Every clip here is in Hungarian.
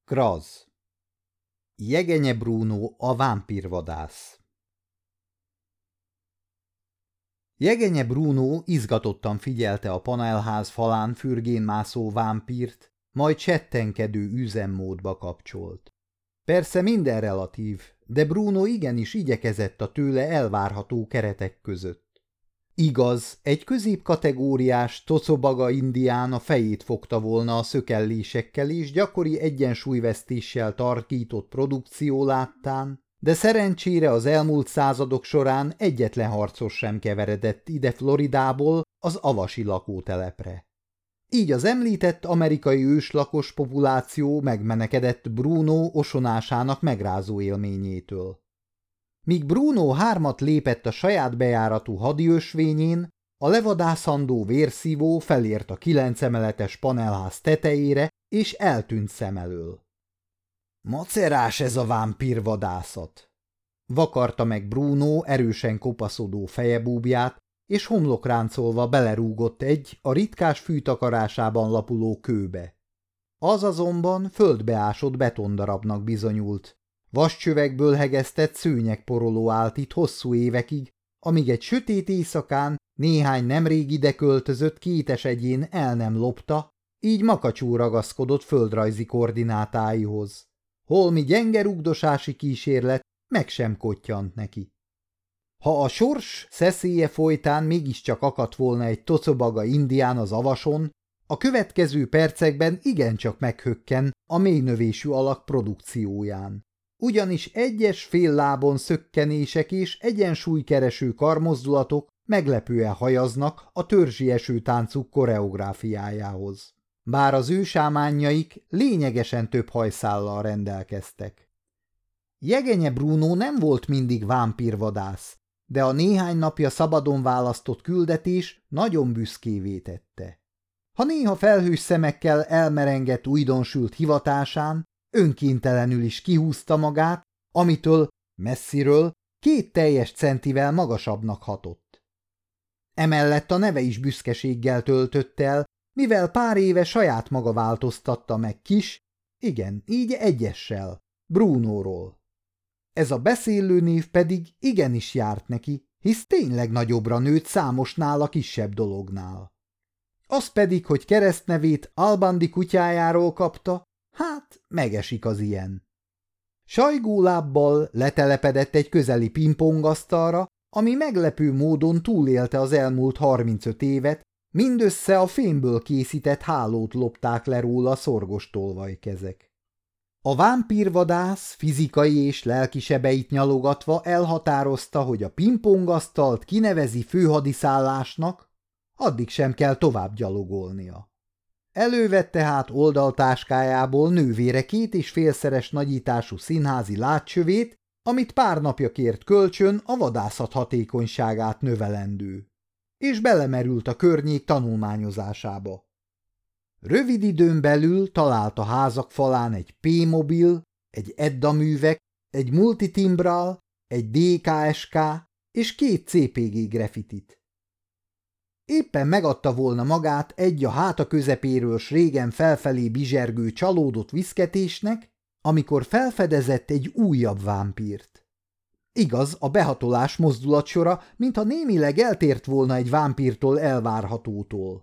Kraz. Jegenye Bruno a vámpírvadász. Jegenye Bruno izgatottan figyelte a panelház falán fürgén mászó vámpírt, majd csettenkedő üzemmódba kapcsolt. Persze minden relatív, de Bruno igenis igyekezett a tőle elvárható keretek között. Igaz, egy középkategóriás tocobaga indián a fejét fogta volna a szökellésekkel és gyakori egyensúlyvesztéssel tarkított produkció láttán, de szerencsére az elmúlt századok során egyetlen harcos sem keveredett ide Floridából az avasi lakótelepre. Így az említett amerikai őslakos populáció megmenekedett Bruno osonásának megrázó élményétől. Míg Bruno 3 lépett a saját bejáratú hadiösvényén, a levadászandó vérszívó felért a 9 emeletes panelház tetejére, és eltűnt szem elől. Macerás ez a vámpírvadászat! Vakarta meg Bruno erősen kopaszodó fejebúbját, és homlokráncolva belerúgott egy a ritkás fűtakarásában lapuló kőbe. Az azonban földbeásott betondarabnak bizonyult. Vascsövekből hegesztett szőnyegporoló állt itt hosszú évekig, amíg egy sötét éjszakán néhány nemrég ide költözött kétes egyén el nem lopta, így makacsul ragaszkodott földrajzi koordinátáihoz. Holmi gyenge rugdosási kísérlet meg sem kottyant neki. Ha a sors szeszélye folytán mégiscsak akadt volna egy tocobaga indián az avason, a következő percekben igencsak meghökken a mélynövésű alak produkcióján. Ugyanis egyes féllábon szökkenések és egyensúlykereső karmozdulatok meglepően hajaznak a törzsieső táncuk koreográfiájához. Bár az ő sámányaik lényegesen több hajszállal rendelkeztek. Jegenye Bruno nem volt mindig vámpírvadász, de a néhány napja szabadon választott küldetés nagyon büszkévé tette. Ha néha felhős szemekkel elmerengett újdonsült hivatásán, önkéntelenül is kihúzta magát, amitől messziről 2 teljes centivel magasabbnak hatott. Emellett a neve is büszkeséggel töltött el, mivel pár éve saját maga változtatta meg kis, igen, így egyessel, Brunóról. Ez a beszélő név pedig igenis járt neki, hisz tényleg nagyobbra nőtt számos nála kisebb dolognál. Az pedig, hogy keresztnevét Albandi kutyájáról kapta, hát megesik az ilyen. Sajgó lábbal letelepedett egy közeli pingpongasztalra, ami meglepő módon túlélte az elmúlt 35 évet, mindössze a fémből készített hálót lopták le róla szorgos tolvajkezek. A vámpírvadász fizikai és lelki sebeit nyalogatva elhatározta, hogy a pingpongasztalt kinevezi főhadiszállásnak, addig sem kell tovább gyalogolnia. Elővette hát oldaltáskájából nővére 2,5-szeres nagyítású színházi látcsövét, amit pár napja kért kölcsön a vadászat hatékonyságát növelendő, és belemerült a környék tanulmányozásába. Rövid időn belül talált a házak falán egy P-mobil, egy Edda művek, egy Multitimbral, egy DKSK és 2 CPG graffitit. Éppen megadta volna magát egy a háta közepéről s régen felfelé bizsergő csalódott viszketésnek, amikor felfedezett egy újabb vámpírt. Igaz, a behatolás mozdulatsora, mintha némileg eltért volna egy vámpírtól elvárhatótól.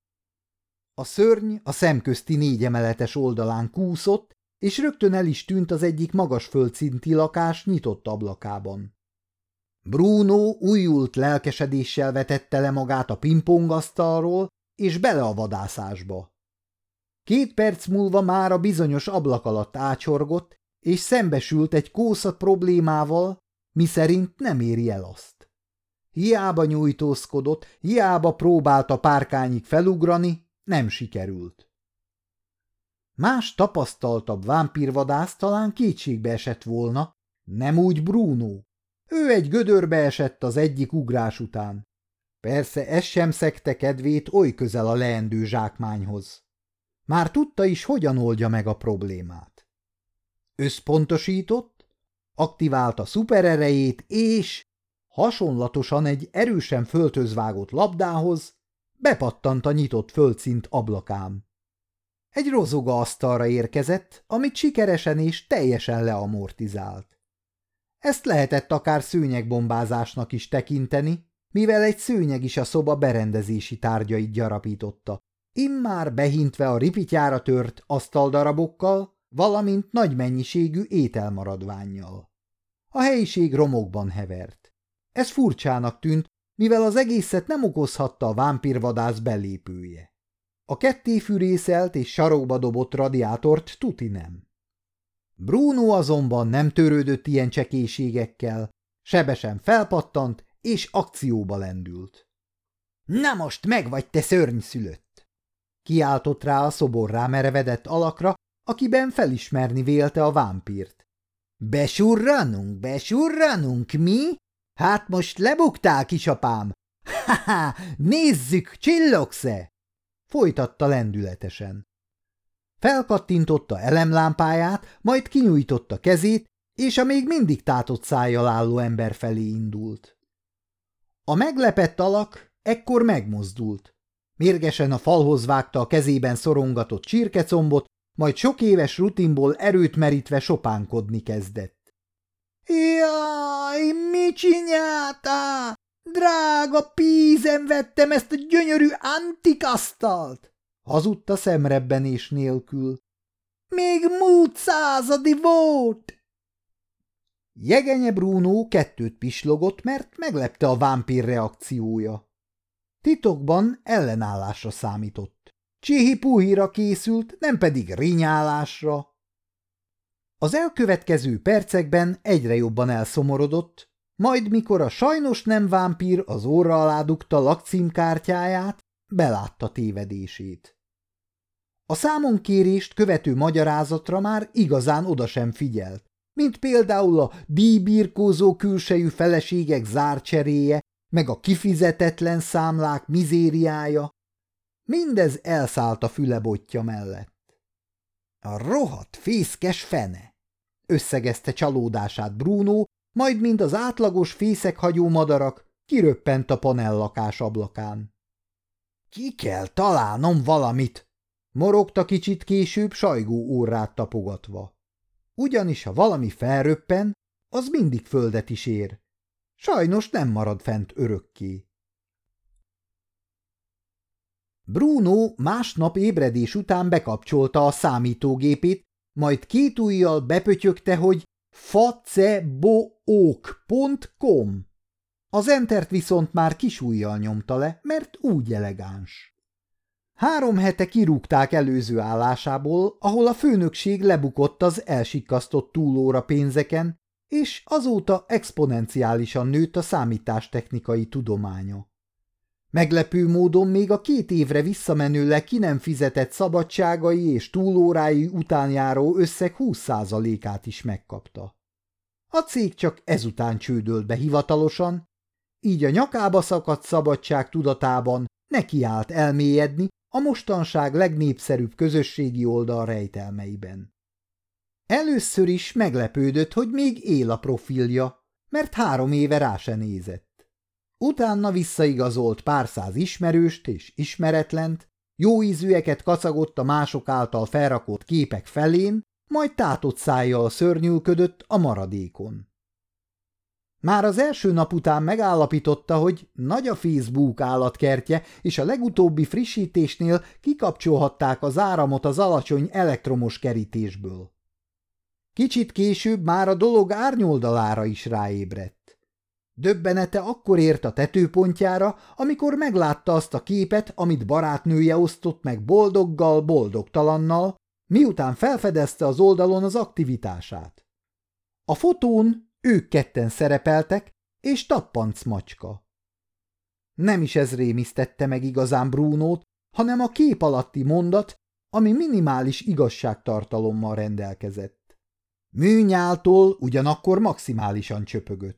A szörny a szemközti 4 emeletes oldalán kúszott, és rögtön el is tűnt az egyik magas földszinti lakás nyitott ablakában. Bruno újult lelkesedéssel vetette le magát a pingpongasztalról, és bele a vadászásba. 2 perc múlva már a bizonyos ablak alatt ácsorgott, és szembesült egy kószat problémával, miszerint nem éri el azt. Hiába nyújtózkodott, hiába próbálta párkányig felugrani, nem sikerült. Más tapasztaltabb vámpírvadász talán kétségbe esett volna, nem úgy Bruno. Ő egy gödörbe esett az egyik ugrás után. Persze ez sem szegte kedvét oly közel a leendő zsákmányhoz. Már tudta is, hogyan oldja meg a problémát. Összpontosított, aktiválta szupererejét, és hasonlatosan egy erősen földhöz vágott labdához bepattant a nyitott földszint ablakán. Egy rozoga asztalra érkezett, amit sikeresen és teljesen leamortizált. Ezt lehetett akár szőnyegbombázásnak is tekinteni, mivel egy szőnyeg is a szoba berendezési tárgyait gyarapította, immár behintve a ripityára tört asztaldarabokkal, valamint nagy mennyiségű ételmaradvánnyal. A helyiség romokban hevert. Ez furcsának tűnt, mivel az egészet nem okozhatta a vámpírvadász belépője. A kettéfűrészelt és sarokba dobott radiátort tuti nem. Bruno azonban nem törődött ilyen csekélységekkel, sebesen felpattant és akcióba lendült. – Na most megvagy, te szörnyszülött! Kiáltott rá a szoborrá merevedett alakra, akiben felismerni vélte a vámpírt. – Besurranunk, mi? Hát most lebuktál, kisapám! Ha-ha, nézzük, csillogsz-e? Folytatta lendületesen. Felkattintotta elemlámpáját, majd kinyújtotta kezét, és a még mindig tátott szájjal álló ember felé indult. A meglepett alak ekkor megmozdult. Mérgesen a falhoz vágta a kezében szorongatott csirkecombot, majd sok éves rutinból erőt merítve sopánkodni kezdett. – Jaj, mit csináltál? Drága pízen vettem ezt a gyönyörű antikasztalt! Hazudta szemrebbenés nélkül. Még múlt századi volt! Jegenye Bruno kettőt pislogott, mert meglepte a vámpír reakciója. Titokban ellenállásra számított. Csihi-puhira készült, nem pedig rinyálásra. Az elkövetkező percekben egyre jobban elszomorodott, majd mikor a sajnos nem vámpír az orra alá dugta lakcímkártyáját, belátta tévedését. A számonkérést követő magyarázatra már igazán oda sem figyelt, mint például a díjbirkózó külsejű feleségek zárcseréje, meg a kifizetetlen számlák mizériája. Mindez elszállt a fülebotja mellett. A rohadt fészkes fene! Összegezte csalódását Bruno, majd mint az átlagos fészekhagyó madarak kiröppent a panellakás ablakán. Ki kell találnom valamit! Morogta kicsit később sajgó órát tapogatva. Ugyanis ha valami felröppen, az mindig földet is ér. Sajnos nem marad fent örökké. Bruno másnap ébredés után bekapcsolta a számítógépét, majd két ujjal bepötyögte, hogy facebook.com. Az entert viszont már kis ujjal nyomta le, mert úgy elegáns. 3 hete kirúgták előző állásából, ahol a főnökség lebukott az elsikkasztott túlóra pénzeken, és azóta exponenciálisan nőtt a számítástechnikai tudománya. Meglepő módon még a 2 évre visszamenőleg ki nem fizetett szabadságai és túlórái után járó összeg 20%-át is megkapta. A cég csak ezután csődölt be hivatalosan, így a nyakába szakadt szabadság tudatában nekiállt elmélyedni a mostanság legnépszerűbb közösségi oldal rejtelmeiben. Először is meglepődött, hogy még él a profilja, mert 3 éve rá se nézett. Utána visszaigazolt pár száz ismerőst és ismeretlent, jó ízűeket kacagott a mások által felrakott képek felén, majd tátott szájjal szörnyűködött a maradékon. Már az első nap után megállapította, hogy nagy a Facebook állatkertje, és a legutóbbi frissítésnél kikapcsolhatták az áramot az alacsony elektromos kerítésből. Kicsit később már a dolog árnyoldalára is ráébredt. Döbbenete akkor ért a tetőpontjára, amikor meglátta azt a képet, amit barátnője osztott meg boldoggal, boldogtalannal, miután felfedezte az oldalon az aktivitását. A fotón ők ketten szerepeltek, és tappanc macska. Nem is ez rémisztette meg igazán Brunót, hanem a kép alatti mondat, ami minimális igazságtartalommal rendelkezett. Műnyáltól ugyanakkor maximálisan csöpögött.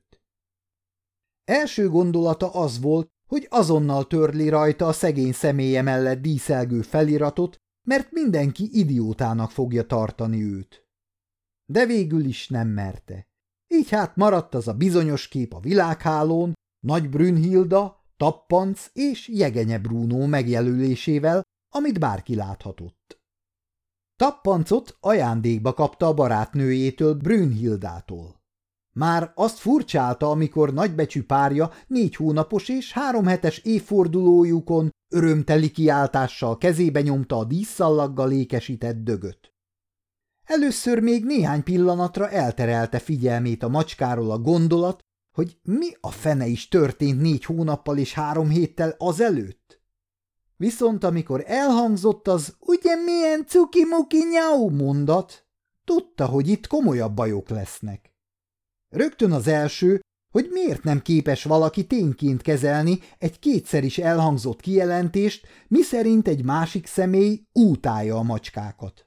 Első gondolata az volt, hogy azonnal törli rajta a szegény személye mellett díszelgő feliratot, mert mindenki idiótának fogja tartani őt. De végül is nem merte. Így hát maradt az a bizonyos kép a világhálón, Nagy Brünnhilda, Tappanc és Jegenye Bruno megjelölésével, amit bárki láthatott. Tappancot ajándékba kapta a barátnőjétől, Brünnhildától. Már azt furcsálta, amikor nagybecsű párja 4 hónapos és 3 hetes évfordulójukon örömteli kiáltással kezébe nyomta a díszszallaggal ékesített dögöt. Először még néhány pillanatra elterelte figyelmét a macskáról a gondolat, hogy mi a fene is történt 4 hónappal és 3 héttel azelőtt. Viszont amikor elhangzott az ugye milyen cuki-muki nyau mondat, tudta, hogy itt komolyabb bajok lesznek. Rögtön az első, hogy miért nem képes valaki tényként kezelni egy kétszer is elhangzott kijelentést, miszerint egy másik személy útálja a macskákat.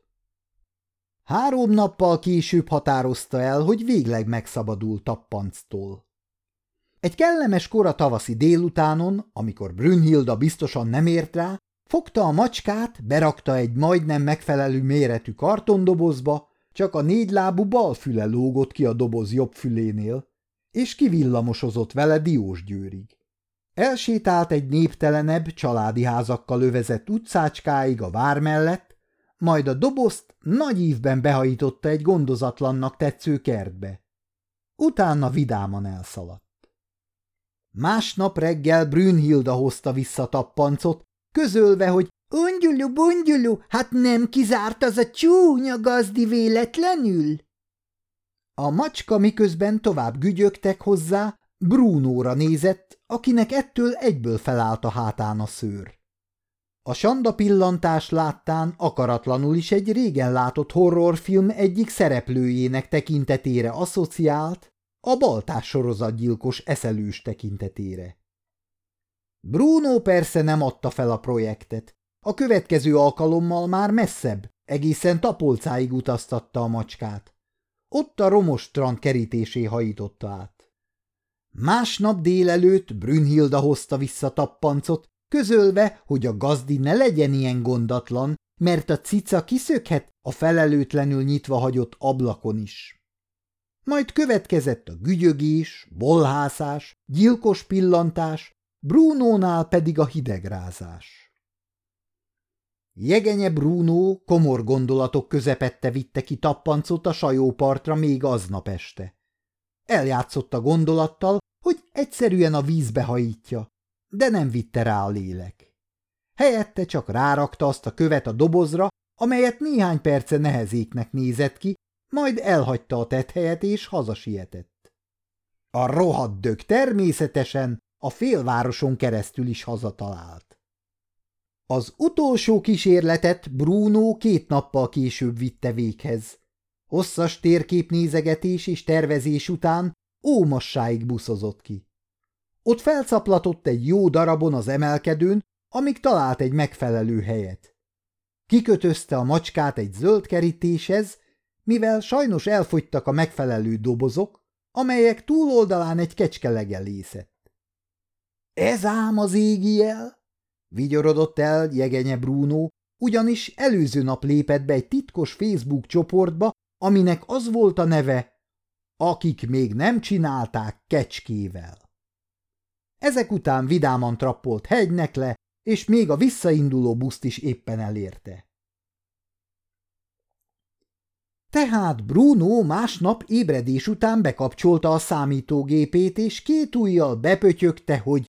3 nappal később határozta el, hogy végleg megszabadul Tappanctól. Egy kellemes kora tavaszi délutánon, amikor Brünnhilda biztosan nem ért rá, fogta a macskát, berakta egy majdnem megfelelő méretű kartondobozba, csak a 4 lábú bal füle lógott ki a doboz jobb fülénél, és kivillamosozott vele Diósgyőrig. Elsétált egy néptelenebb, családi házakkal övezett utcácskáig a vár mellett, majd a dobozt nagy ívben behajította egy gondozatlannak tetsző kertbe. Utána vidáman elszaladt. Másnap reggel Brünnhilda hozta vissza Tappancot, közölve, hogy ungyulu, bungyulu, hát nem kizárt az a csúnya gazdi véletlenül? A macska miközben tovább gügyögtek hozzá, Brunóra nézett, akinek ettől egyből felállt a hátán a szőr. A sanda pillantás láttán akaratlanul is egy régen látott horrorfilm egyik szereplőjének tekintetére asszociált, a baltás sorozatgyilkos eszelős tekintetére. Bruno persze nem adta fel a projektet. A következő alkalommal már messzebb, egészen Tapolcáig utaztatta a macskát. Ott a romos strand kerítésé hajította át. Másnap délelőtt Brünnhilda hozta vissza Tappancot, közölve, hogy a gazdi ne legyen ilyen gondatlan, mert a cica kiszökhet a felelőtlenül nyitva hagyott ablakon is. Majd következett a gügyögés, bolhászás, gyilkos pillantás, Brunónál pedig a hidegrázás. Jegenye Bruno komor gondolatok közepette vitte ki Tappancot a sajópartra még aznap este. Eljátszott a gondolattal, hogy egyszerűen a vízbe hajítja, de nem vitte rá a lélek. Helyette csak rárakta azt a követ a dobozra, amelyet néhány perce nehezéknek nézett ki, majd elhagyta a tetthelyet és hazasietett. A rohadt dög természetesen a félvároson keresztül is hazatalált. Az utolsó kísérletet Bruno 2 nappal később vitte véghez. Hosszas térképnézegetés és tervezés után Ómassáig buszozott ki. Ott felcaplatott egy jó darabon az emelkedőn, amíg talált egy megfelelő helyet. Kikötözte a macskát egy zöld kerítéshez, mivel sajnos elfogytak a megfelelő dobozok, amelyek túloldalán egy kecske legelészett. Ez ám az égi jel, vigyorodott el Jegenye Bruno, ugyanis előző nap lépett be egy titkos Facebook csoportba, aminek az volt a neve, akik még nem csinálták kecskével. Ezek után vidáman trappolt hegynek le, és még a visszainduló buszt is éppen elérte. Tehát Bruno másnap ébredés után bekapcsolta a számítógépét, és 2 ujjal bepötyögte, hogy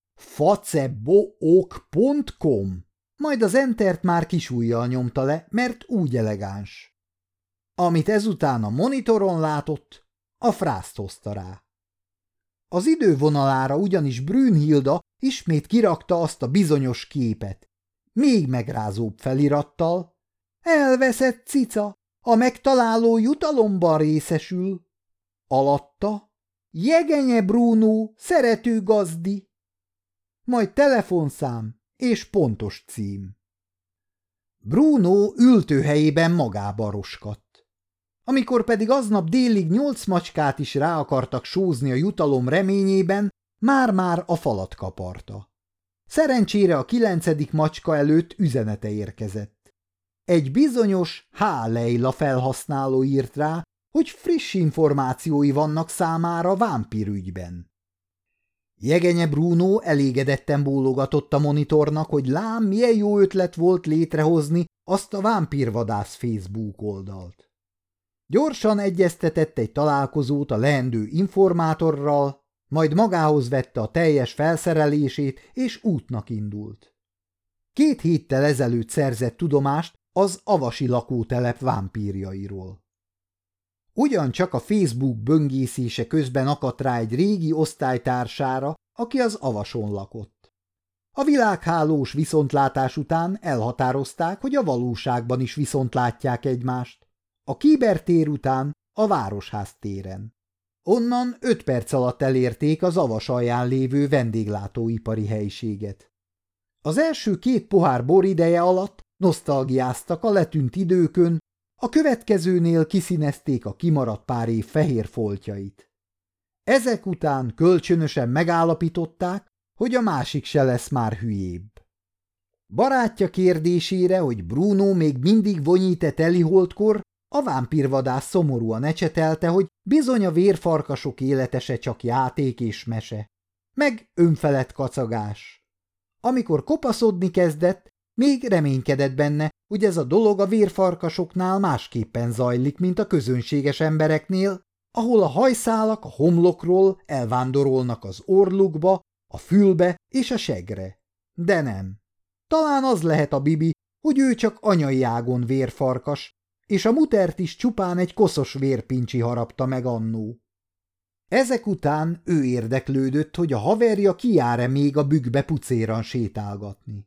facebook.com, majd az entert már kis ujjal nyomta le, mert úgy elegáns. Amit ezután a monitoron látott, a frászt hozta rá. Az idővonalára ugyanis Brünnhilda ismét kirakta azt a bizonyos képet, még megrázóbb felirattal: elveszett cica, a megtaláló jutalomban részesül. Alatta: Jegenye Bruno, szerető gazdi. Majd telefonszám és pontos cím. Bruno ültőhelyében magába roskadt. Amikor pedig aznap délig 8 macskát is rá akartak sózni a jutalom reményében, már-már a falat kaparta. Szerencsére a 9. macska előtt üzenete érkezett. Egy bizonyos H. Leila felhasználó írt rá, hogy friss információi vannak számára vámpírügyben. Jegenye Bruno elégedetten bólogatott a monitornak, hogy lám milyen jó ötlet volt létrehozni azt a vámpírvadász Facebook oldalt. Gyorsan egyeztetett egy találkozót a leendő informátorral, majd magához vette a teljes felszerelését, és útnak indult. 2 héttel ezelőtt szerzett tudomást az avasi lakótelep vámpírjairól. Ugyancsak a Facebook böngészése közben akadt rá egy régi osztálytársára, aki az avason lakott. A világhálós viszontlátás után elhatározták, hogy a valóságban is viszontlátják egymást, a Kíbertér után a Városház téren. Onnan 5 perc alatt elérték az avas alján lévő vendéglátóipari helyiséget. Az első 2 pohár bor ideje alatt nosztalgiáztak a letűnt időkön, a következőnél kiszínezték a kimaradt pár év fehér foltjait. Ezek után kölcsönösen megállapították, hogy a másik se lesz már hülyébb. Barátja kérdésére, hogy Bruno még mindig vonyít-e teliholdkor, a vámpírvadász szomorúan ecsetelte, hogy bizony a vérfarkasok élete se csak játék és mese, meg önfelett kacagás. Amikor kopaszodni kezdett, még reménykedett benne, hogy ez a dolog a vérfarkasoknál másképpen zajlik, mint a közönséges embereknél, ahol a hajszálak a homlokról elvándorolnak az orrukba, a fülbe és a segre. De nem. Talán az lehet a bibi, hogy ő csak anyai ágon vérfarkas, és a mutert is csupán egy koszos vérpincsi harapta meg annó. Ezek után ő érdeklődött, hogy a haverja kijár-e még a bükkbe pucéran sétálgatni.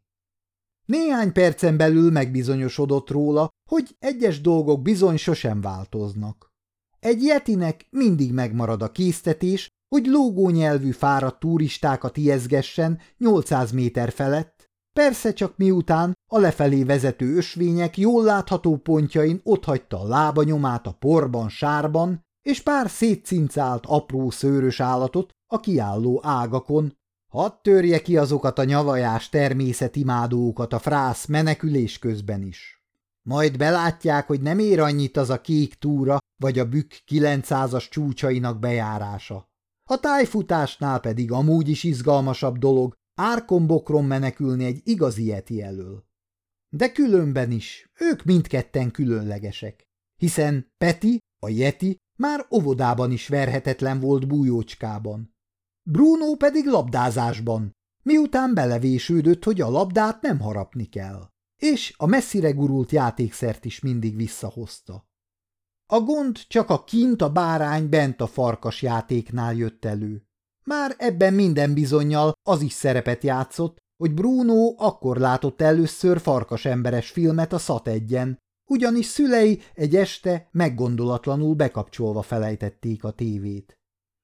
Néhány percen belül megbizonyosodott róla, hogy egyes dolgok bizony sosem változnak. Egy yetinek mindig megmarad a késztetés, hogy lógónyelvű fáradt turistákat ijeszgessen 800 méter felett, persze csak miután a lefelé vezető ösvények jól látható pontjain otthagyta a lábanyomát a porban, sárban, és pár szétcincált apró szőrös állatot a kiálló ágakon, hadd törje ki azokat a nyavajás természetimádókat a frász menekülés közben is. Majd belátják, hogy nem ér annyit az a kék túra vagy a bükk 900-as csúcsainak bejárása. A tájfutásnál pedig amúgy is izgalmasabb dolog árkombokron menekülni egy igazi yeti elől. De különben is, ők mindketten különlegesek, hiszen Peti, a yeti, már óvodában is verhetetlen volt bújócskában. Bruno pedig labdázásban, miután belevésődött, hogy a labdát nem harapni kell, és a messzire gurult játékszert is mindig visszahozta. A gond csak a kint a bárány, bent a farkas játéknál jött elő. Már ebben minden bizonnyal az is szerepet játszott, hogy Bruno akkor látott először farkasemberes filmet a Sat1-en, ugyanis szülei egy este meggondolatlanul bekapcsolva felejtették a tévét.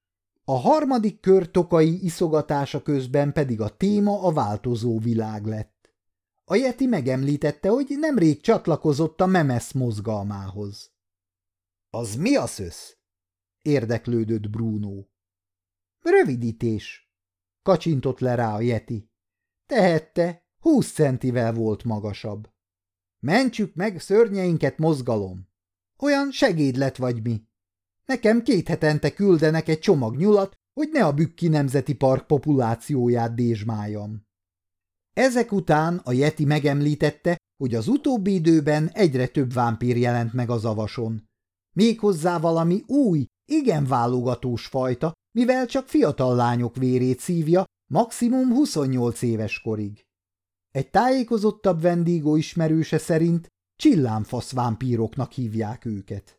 A harmadik kör tokai iszogatása közben pedig a téma a változó világ lett. A yeti megemlítette, hogy nemrég csatlakozott a Memes mozgalmához. – Az mi a szösz? – érdeklődött Bruno. – Rövidítés – kacsintott le rá a yeti. Tehette, 20 centivel volt magasabb. – Mentsük meg szörnyeinket, mozgalom! Olyan segédlet vagy mi. Nekem 2 hetente küldenek egy csomag nyulat, hogy ne a Bükki Nemzeti Park populációját dézsmáljam. Ezek után a yeti megemlítette, hogy az utóbbi időben egyre több vámpír jelent meg az avason. Méghozzá valami új, igen válogatós fajta, mivel csak fiatal lányok vérét szívja, maximum 28 éves korig. Egy tájékozottabb vendégó ismerőse szerint csillámfasz vámpíroknak hívják őket.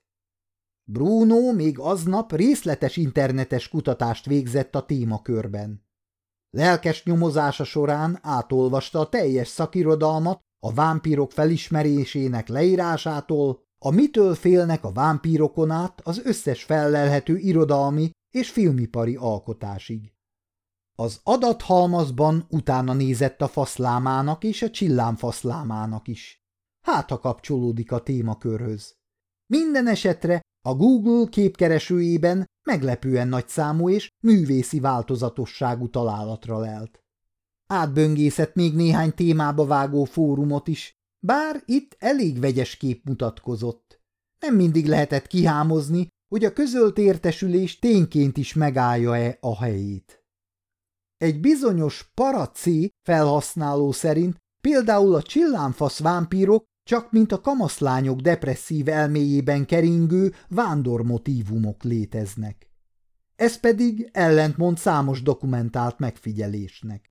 Bruno még aznap részletes internetes kutatást végzett a témakörben. Lelkes nyomozása során átolvasta a teljes szakirodalmat a vámpírok felismerésének leírásától, a mitől félnek a vámpírokon át az összes fellelhető irodalmi és filmipari alkotásig. Az adathalmazban utána nézett a faszlámának és a csillámfaszlámának is. Hát, ha kapcsolódik a témakörhöz. Minden esetre a Google képkeresőjében meglepően nagyszámú és művészi változatosságú találatra lelt. Átböngészett még néhány témába vágó fórumot is, bár itt elég vegyes kép mutatkozott. Nem mindig lehetett kihámozni, hogy a közölt értesülés tényként is megállja-e a helyét. Egy bizonyos para C felhasználó szerint például a csillámfasz vámpírok csak mint a kamaszlányok depresszív elméjében keringő vándormotívumok léteznek. Ez pedig ellentmond számos dokumentált megfigyelésnek.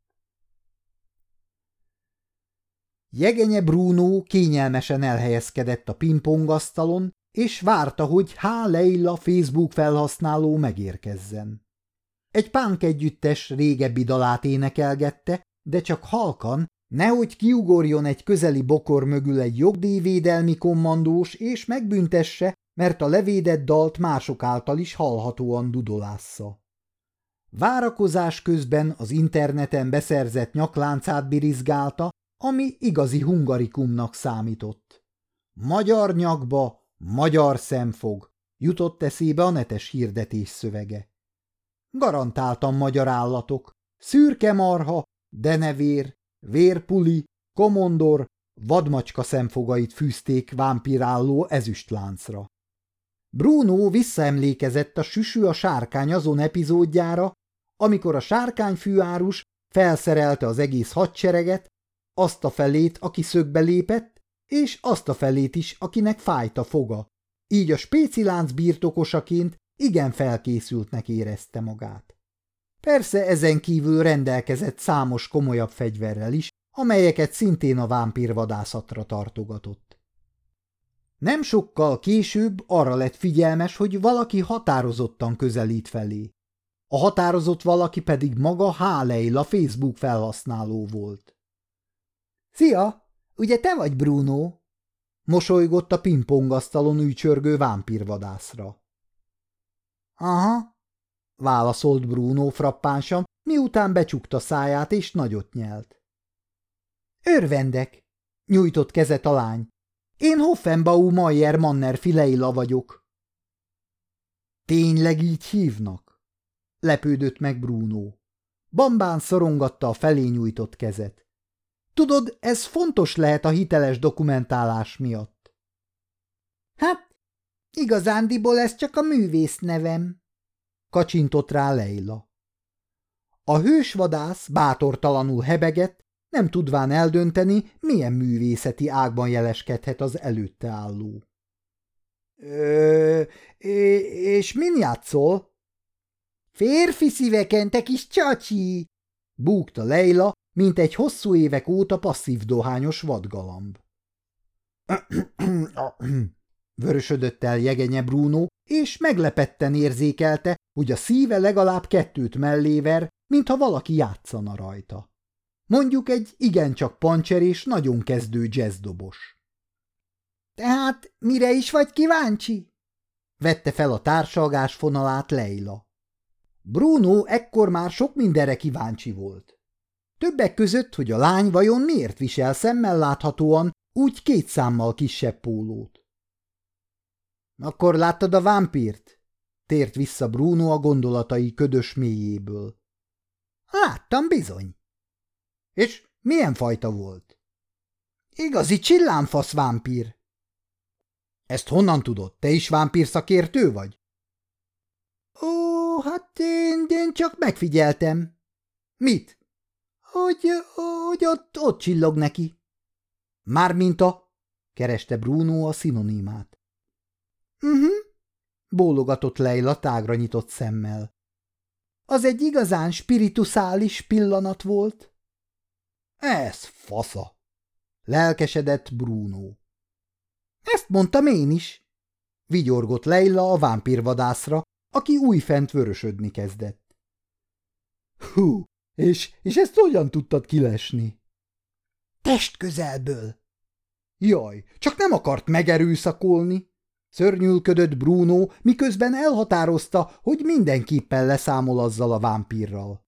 Jegenye Bruno kényelmesen elhelyezkedett a pingpongasztalon, és várta, hogy Leila Facebook felhasználó megérkezzen. Egy punk együttes régebbi dalát énekelgette, de csak halkan, nehogy kiugorjon egy közeli bokor mögül egy jogdíjvédelmi kommandós, és megbüntesse, mert a levédett dalt mások által is hallhatóan dudolásza. Várakozás közben az interneten beszerzett nyakláncát birizgálta, ami igazi hungarikumnak számított. Magyar nyakba, magyar szemfog, jutott eszébe a netes hirdetés szövege. Garantáltan magyar állatok, szürke marha, denevér, vérpuli, komondor, vadmacska szemfogait fűzték vámpirálló ezüstláncra. Bruno visszaemlékezett a Süsű a sárkány azon epizódjára, amikor a sárkányfűárus felszerelte az egész hadsereget, azt a felét, aki szögbe lépett, és azt a felét is, akinek fájt a foga. Így a spécilánc birtokosaként igen felkészültnek érezte magát. Persze ezen kívül rendelkezett számos komolyabb fegyverrel is, amelyeket szintén a vámpírvadászatra tartogatott. Nem sokkal később arra lett figyelmes, hogy valaki határozottan közelít felé. A határozott valaki pedig maga Leila Facebook felhasználó volt. – Szia! Ugye te vagy Bruno? – mosolygott a pingpongasztalon ücsörgő vámpírvadászra. – Aha – válaszolt Bruno frappánsan, miután becsukta száját és nagyot nyelt. – Örvendek! – nyújtott kezet a lány. – Én Hoffenbau Mayer Mannerfi Leila vagyok. – Tényleg így hívnak? – lepődött meg Bruno. Bambán szorongatta a felé nyújtott kezet. – Tudod, ez fontos lehet a hiteles dokumentálás miatt. – Hát, igazándiból ez csak a művész nevem – kacsintott rá Leila. A hősvadász bátortalanul hebegett, nem tudván eldönteni, milyen művészeti ágban jeleskedhet az előtte álló. És min játszol? Férfi szíveken, te kis csacsi! Búgta Leila, mint egy hosszú évek óta passzív dohányos vadgalamb. Vörösödött el Jegenye Bruno, és meglepetten érzékelte, hogy a szíve legalább 2 melléver, mintha valaki játszana rajta. Mondjuk egy igencsak pancser és nagyon kezdő jazzdobos. – Tehát mire is vagy kíváncsi? – vette fel a társalgás fonalát Leila. Bruno ekkor már sok mindenre kíváncsi volt. Többek között, hogy a lány vajon miért visel szemmel láthatóan úgy 2 számmal kisebb pólót. – Akkor láttad a vámpírt? – tért vissza Bruno a gondolatai ködös mélyéből. – Láttam bizony. – És milyen fajta volt? – Igazi csillámfasz vámpír. – Ezt honnan tudod? Te is vámpírszakértő vagy? – Ó, hát én csak megfigyeltem. – Mit? – Hogy ott csillog neki. – Mármint a... kereste Bruno a szinonimát. – bólogatott Leila tágra nyitott szemmel. Az egy igazán spirituszális pillanat volt. – Ez fasza! Lelkesedett Bruno. – Ezt mondtam én is! Vigyorgott Leila a vámpírvadászra, aki újfent vörösödni kezdett. – Hú, és ezt hogyan tudtad kilesni? – Testközelből! – Jaj, csak nem akart megerőszakolni! Szörnyűlködött Bruno, miközben elhatározta, hogy mindenképpen leszámol azzal a vámpírral.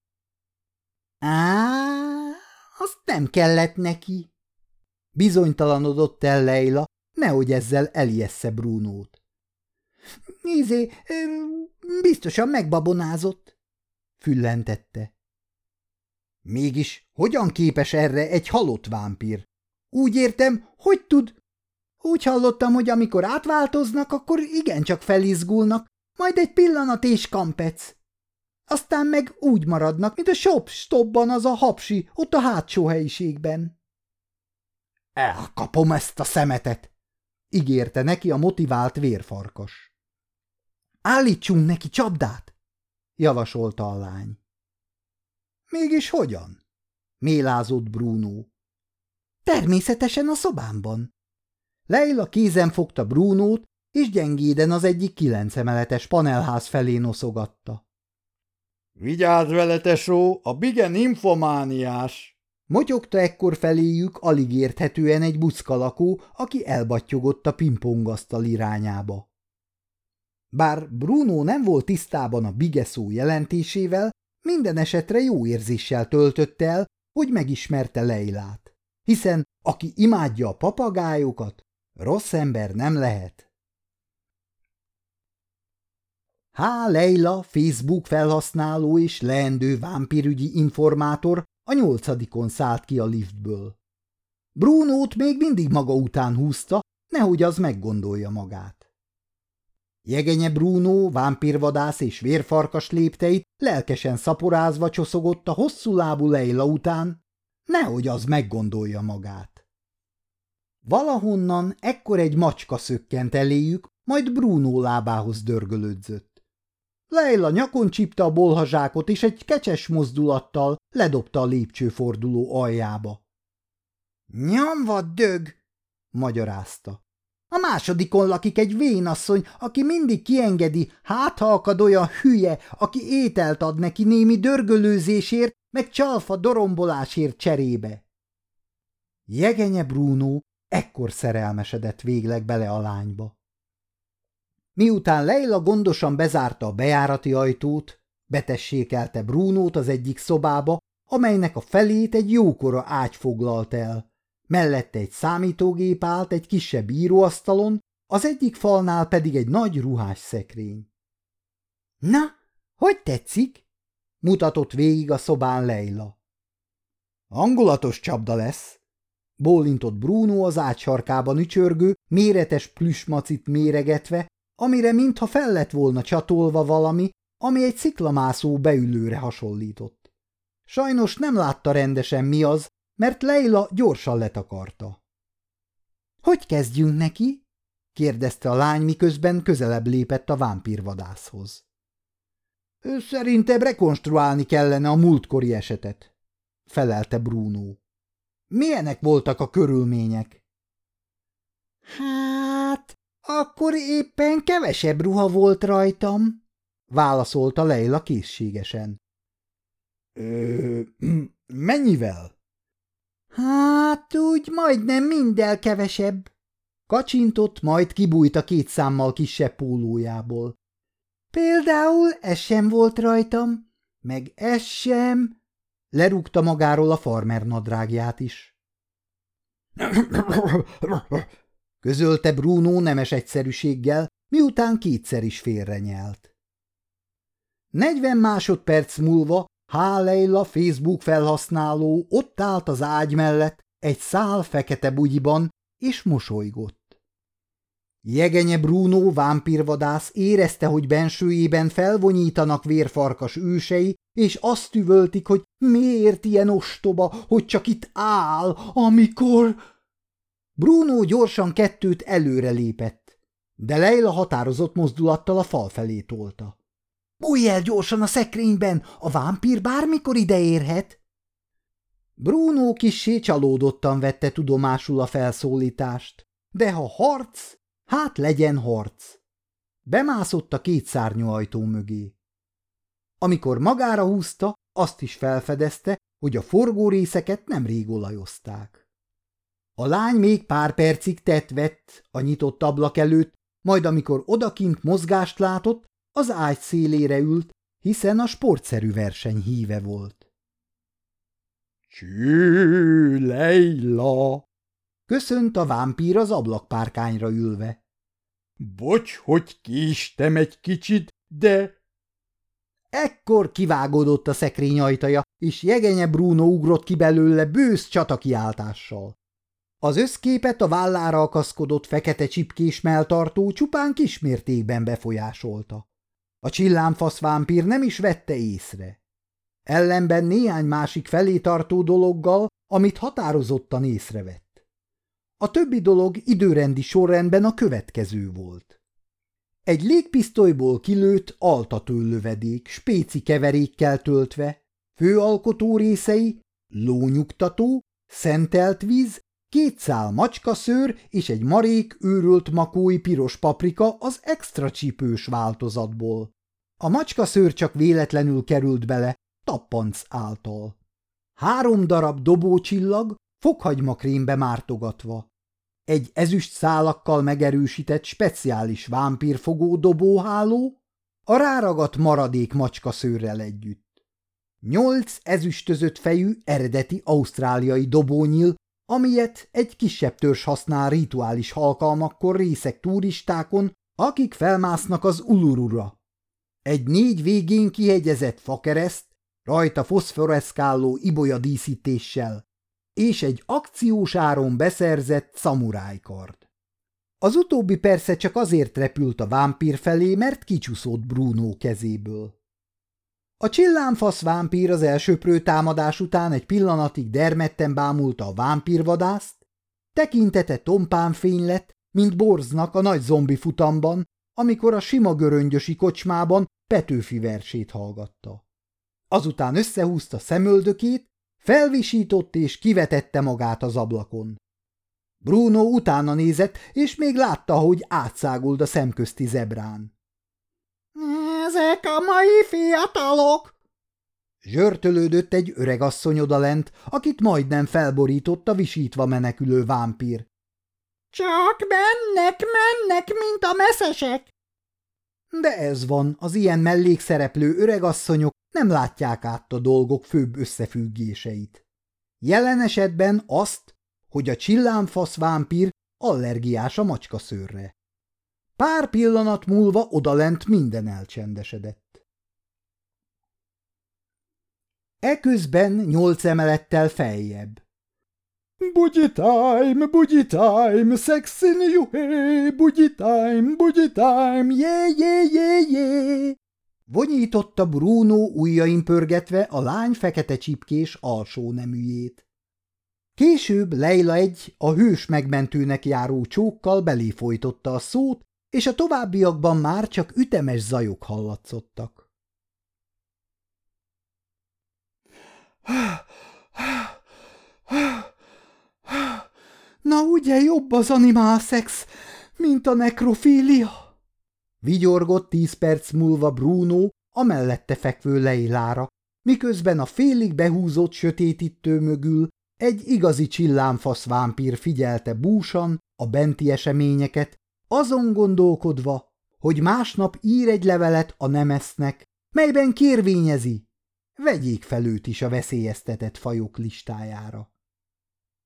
Azt nem kellett neki. Bizonytalanodott el Leila, nehogy ezzel elijessze Brunót. Biztosan megbabonázott, füllentette. Mégis hogyan képes erre egy halott vámpír? Úgy értem, hogy tud... Úgy hallottam, hogy amikor átváltoznak, akkor igencsak felizgulnak, majd egy pillanat és kampec. Aztán meg úgy maradnak, mint a shop-stopban az a hapsi, ott a hátsó helyiségben. Elkapom ezt a szemetet, ígérte neki a motivált vérfarkas. Állítsunk neki csapdát, javasolta a lány. Mégis hogyan? Mélázott Bruno. Természetesen a szobámban. Leila kézen fogta Brunót, és gyengéden az egyik 9 emeletes panelház felé noszogatta. Vigyázz vele, tesó, a bige nymfomániás! Motyogta ekkor feléjük alig érthetően egy buszkalakó, aki elbattyogott a pingpongasztal irányába. Bár Bruno nem volt tisztában a bige szó jelentésével, minden esetre jó érzéssel töltötte el, hogy megismerte Leilát, hiszen aki imádja a papagájokat, rossz ember nem lehet. Leila, Facebook felhasználó és leendő vámpirügyi informátor a 8-on szállt ki a liftből. Brunót még mindig maga után húzta, nehogy az meggondolja magát. Jegenye Bruno, vámpírvadász és vérfarkas lépteit lelkesen szaporázva csoszogott a hosszú lábú Leila után, nehogy az meggondolja magát. Valahonnan ekkor egy macska szökkent eléjük, majd Bruno lábához dörgölődzött. Leila nyakon csípte a bolhazsákot, és egy kecses mozdulattal ledobta a lépcsőforduló aljába. – Nyomva dög! – magyarázta. – A másodikon lakik egy vénasszony, aki mindig kiengedi, hát ha akad olyan hülye, aki ételt ad neki némi dörgölőzésért, meg csalfa dorombolásért cserébe. Jegenye Bruno ekkor szerelmesedett végleg bele a lányba. Miután Leila gondosan bezárta a bejárati ajtót, betessékelte Brunót az egyik szobába, amelynek a felét egy jókora ágy foglalt el. Mellette egy számítógép állt egy kisebb íróasztalon, az egyik falnál pedig egy nagy ruhás szekrény. – Na, hogy tetszik? – mutatott végig a szobán Leila. – Hangulatos csapda lesz – bólintott Bruno az ágy sarkában ücsörgő, méretes plüssmacit méregetve, amire mintha fel lett volna csatolva valami, ami egy sziklamászó beülőre hasonlított. Sajnos nem látta rendesen mi az, mert Leila gyorsan letakarta. – Hogy kezdjünk neki? – kérdezte a lány, miközben közelebb lépett a vámpírvadászhoz. – Szerintem rekonstruálni kellene a múltkori esetet – felelte Bruno. – Milyenek voltak a körülmények? – Hát... Akkor éppen kevesebb ruha volt rajtam, válaszolta Leila készségesen. Mennyivel? Hát úgy majdnem minden kevesebb. Kacsintott, majd kibújt a 2 számmal kisebb pólójából. Például ez sem volt rajtam, meg ez sem. Lerúgta magáról a farmer nadrágját is. Közölte Bruno nemes egyszerűséggel, miután 2-szer is félrenyelt. 40 másodperc múlva Leila Facebook felhasználó ott állt az ágy mellett egy szál fekete bugyiban, és mosolygott. Jegenye Bruno vámpírvadász érezte, hogy bensőjében felvonyítanak vérfarkas ősei, és azt üvöltik, hogy miért ilyen ostoba, hogy csak itt áll, amikor... Bruno gyorsan 2 előre lépett, de Leila határozott mozdulattal a fal felé tolta. – Bújj el gyorsan a szekrényben, a vámpír bármikor ide érhet! Bruno kissé csalódottan vette tudomásul a felszólítást, de ha harc, hát legyen harc. Bemászott a 2 szárnyú ajtó mögé. Amikor magára húzta, azt is felfedezte, hogy a forgórészeket nemrég olajozták. A lány még pár percig tett vett a nyitott ablak előtt, majd amikor odakint mozgást látott, az ágy szélére ült, hiszen a sportszerű verseny híve volt. – Csű, Leila! – köszönt a vámpír az ablakpárkányra ülve. – Bocs, hogy késtem egy kicsit, de... Ekkor kivágódott a szekrény ajtaja, és Jegenye Bruno ugrott ki belőle bősz csatakiáltással. Az összképet a vállára akaszkodott fekete csipkés melltartó csupán kismértékben befolyásolta. A csillámfasz vámpír nem is vette észre. Ellenben néhány másik felé tartó dologgal, amit határozottan észrevett. A többi dolog időrendi sorrendben a következő volt. Egy légpisztolyból kilőtt altatőlövedék, spéci keverékkel töltve, főalkotó részei, lónyugtató, szentelt víz, 2 szál macskaszőr és egy marék őrölt makói piros paprika az extra csípős változatból. A macskaszőr csak véletlenül került bele, tappanc által. 3 darab dobócsillag, fokhagymakrémbe mártogatva. Egy ezüst szálakkal megerősített speciális vámpírfogó dobóháló, a ráragadt maradék macskaszőrrel együtt. 8 ezüstözött fejű eredeti ausztráliai dobónyil, amilyet egy kisebb törzs használ rituális alkalmakkor részeg turistákon, akik felmásznak az Ulurura. Egy 4 végén kihegyezett fakereszt, rajta foszforeszkáló ibolya díszítéssel, és egy akciós áron beszerzett szamurájkard. Az utóbbi persze csak azért repült a vámpír felé, mert kicsúszott Bruno kezéből. A csillámfasz vámpír az elsöprő támadás után egy pillanatig dermedten bámulta a vámpírvadászt, tekintete tompán fény lett, mint Borznak a nagy zombi futamban, amikor a sima göröngyösi kocsmában Petőfi versét hallgatta. Azután összehúzta szemöldökét, felvisított és kivetette magát az ablakon. Bruno utána nézett, és még látta, hogy átszáguld a szemközti zebrán. – Ezek a mai fiatalok! Zsörtölődött egy öregasszony odalent, akit majdnem felborított a visítva menekülő vámpír. – Csak mennek, mint a messzesek! De ez van, az ilyen mellékszereplő öregasszonyok nem látják át a dolgok főbb összefüggéseit. Jelen esetben azt, hogy a csillámfasz vámpír allergiás a macskaszőrre. Pár pillanat múlva odalent minden elcsendesedett. Eközben 8 emelettel feljebb. Bugyi time, sexy new hey, bugyi time, yeah. Vonyította Bruno ujjain pörgetve a lány fekete csipkés alsó neműjét. Később Leila egy a hős megmentőnek járó csókkal belé folytotta a szót, és a továbbiakban már csak ütemes zajok hallatszottak. Na ugye jobb az animálszex, mint a nekrofília? Vigyorgott 10 perc múlva Bruno a mellette fekvő Leilára, miközben a félig behúzott sötétítő mögül egy igazi csillámfasz vámpír figyelte búsan a benti eseményeket, azon gondolkodva, hogy másnap ír egy levelet a Nemesznek, melyben kérvényezi, vegyék fel őt is a veszélyeztetett fajok listájára.